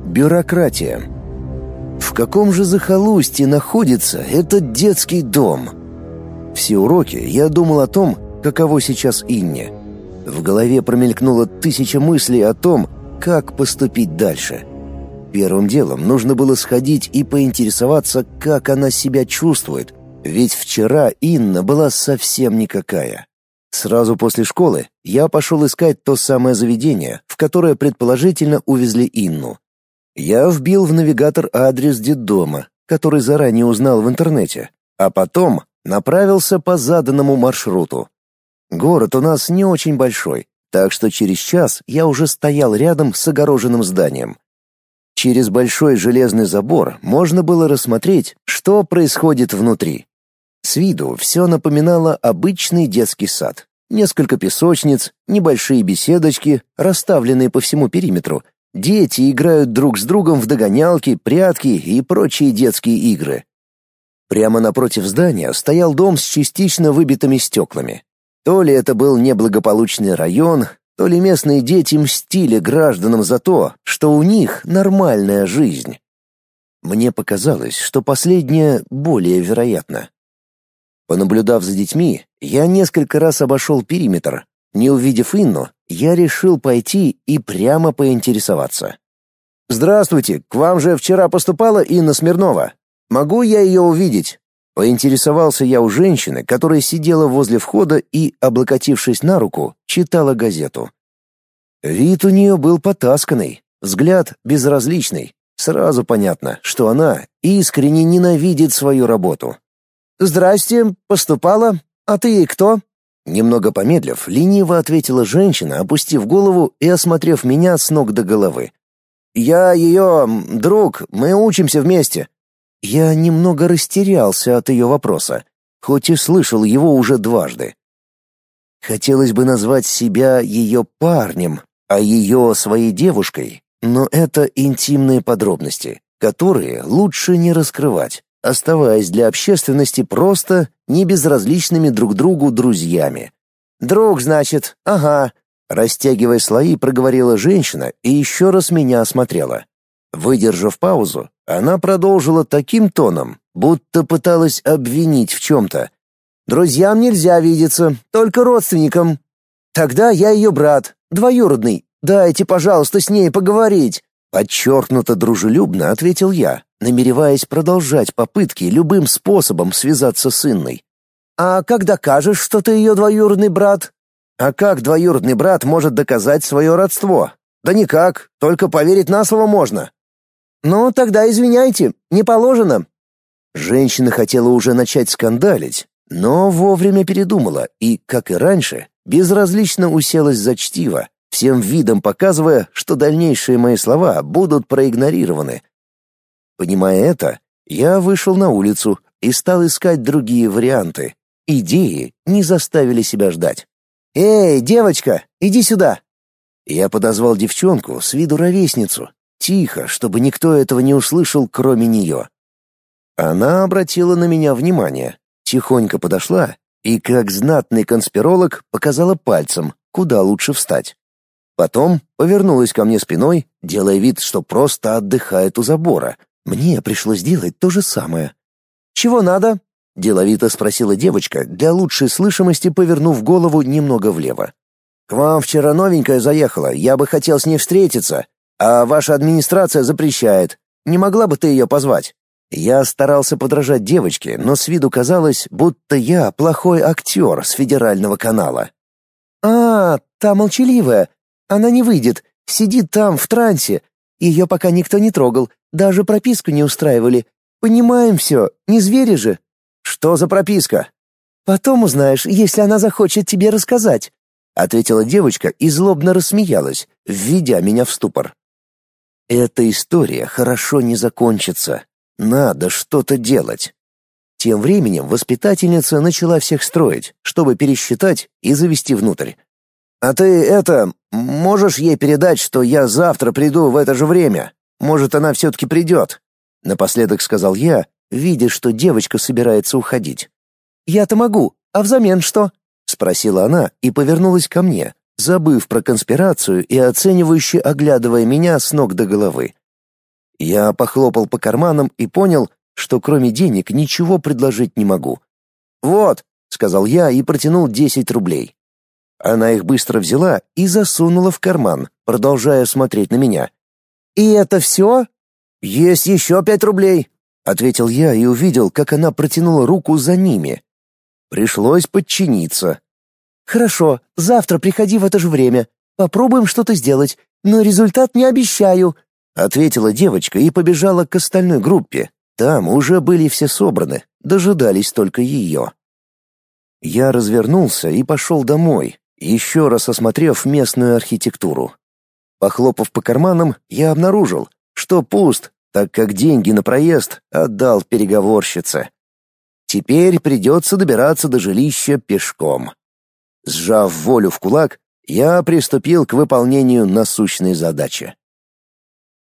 Бюрократия. В каком же захолустье находится этот детский дом? Все уроки я думал о том, каково сейчас Инне. В голове промелькнуло 1000 мыслей о том, как поступить дальше. Первым делом нужно было сходить и поинтересоваться, как она себя чувствует, ведь вчера Инна была совсем никакая. Сразу после школы я пошел искать то самое заведение, в которое предположительно увезли Инну. Я вбил в навигатор адрес детдома, который заранее узнал в интернете, а потом направился по заданному маршруту. Город у нас не очень большой, так что через час я уже стоял рядом с огороженным зданием. Через большой железный забор можно было рассмотреть, что происходит внутри. С виду все напоминало обычный детский сад. Несколько песочниц, небольшие беседочки, расставленные по всему периметру. Дети играют друг с другом в догонялки, прятки и прочие детские игры. Прямо напротив здания стоял дом с частично выбитыми стеклами. То ли это был неблагополучный район, то ли местные дети мстили гражданам за то, что у них нормальная жизнь. Мне показалось, что последнее более вероятно. Понаблюдав за детьми, я несколько раз обошел периметр. Не увидев Инну, я решил пойти и прямо поинтересоваться. «Здравствуйте, к вам же вчера поступала Инна Смирнова. Могу я ее увидеть?» Поинтересовался я у женщины, которая сидела возле входа и, облокотившись на руку, читала газету. Вид у нее был потасканный, взгляд безразличный. Сразу понятно, что она искренне ненавидит свою работу. «Здрасте, поступала. А ты кто?» Немного помедлив, лениво ответила женщина, опустив голову и осмотрев меня с ног до головы. «Я ее друг, мы учимся вместе». Я немного растерялся от ее вопроса, хоть и слышал его уже дважды. Хотелось бы назвать себя ее парнем, а ее своей девушкой, но это интимные подробности, которые лучше не раскрывать, оставаясь для общественности просто небезразличными друг другу друзьями. «Друг, значит, ага», — растягивая слои, проговорила женщина и еще раз меня осмотрела. Выдержав паузу, она продолжила таким тоном, будто пыталась обвинить в чем-то. «Друзьям нельзя видеться, только родственникам. Тогда я ее брат, двоюродный. Дайте, пожалуйста, с ней поговорить», — подчеркнуто дружелюбно ответил я, намереваясь продолжать попытки любым способом связаться с Инной. «А как докажешь, что ты ее двоюродный брат?» «А как двоюродный брат может доказать свое родство?» «Да никак, только поверить на слово можно». «Ну, тогда извиняйте, не положено». Женщина хотела уже начать скандалить, но вовремя передумала и, как и раньше, безразлично уселась за чтиво, всем видом показывая, что дальнейшие мои слова будут проигнорированы. Понимая это, я вышел на улицу и стал искать другие варианты. Идеи не заставили себя ждать. «Эй, девочка, иди сюда!» Я подозвал девчонку, с виду ровесницу, тихо, чтобы никто этого не услышал, кроме нее. Она обратила на меня внимание, тихонько подошла и, как знатный конспиролог, показала пальцем, куда лучше встать. Потом повернулась ко мне спиной, делая вид, что просто отдыхает у забора. Мне пришлось делать то же самое. «Чего надо?» — деловито спросила девочка, для лучшей слышимости повернув голову немного влево. «К вам вчера новенькая заехала, я бы хотел с ней встретиться, а ваша администрация запрещает. Не могла бы ты ее позвать?» Я старался подражать девочке, но с виду казалось, будто я плохой актер с федерального канала. «А, та молчаливая. Она не выйдет, сидит там в трансе. Ее пока никто не трогал, даже прописку не устраивали. Понимаем все, не звери же». «Что за прописка?» «Потом узнаешь, если она захочет тебе рассказать», — ответила девочка и злобно рассмеялась, введя меня в ступор. «Эта история хорошо не закончится. Надо что-то делать». Тем временем воспитательница начала всех строить, чтобы пересчитать и завести внутрь. «А ты можешь ей передать, что я завтра приду в это же время? Может, она все-таки придет?» Напоследок сказал я, видя, что девочка собирается уходить. «Я-то могу, а взамен что?» — спросила она и повернулась ко мне, забыв про конспирацию и оценивающе оглядывая меня с ног до головы. Я похлопал по карманам и понял, что кроме денег ничего предложить не могу. «Вот», — сказал я и протянул 10 рублей. Она их быстро взяла и засунула в карман, продолжая смотреть на меня. «И это все?» «Есть еще 5 рублей», — ответил я и увидел, как она протянула руку за ними. Пришлось подчиниться. «Хорошо, завтра приходи в это же время. Попробуем что-то сделать, но результат не обещаю», — ответила девочка и побежала к остальной группе. Там уже были все собраны, дожидались только ее. Я развернулся и пошел домой, еще раз осмотрев местную архитектуру. Похлопав по карманам, я обнаружил, что пуст, так как деньги на проезд отдал переговорщице. Теперь придется добираться до жилища пешком. Сжав волю в кулак, я приступил к выполнению насущной задачи.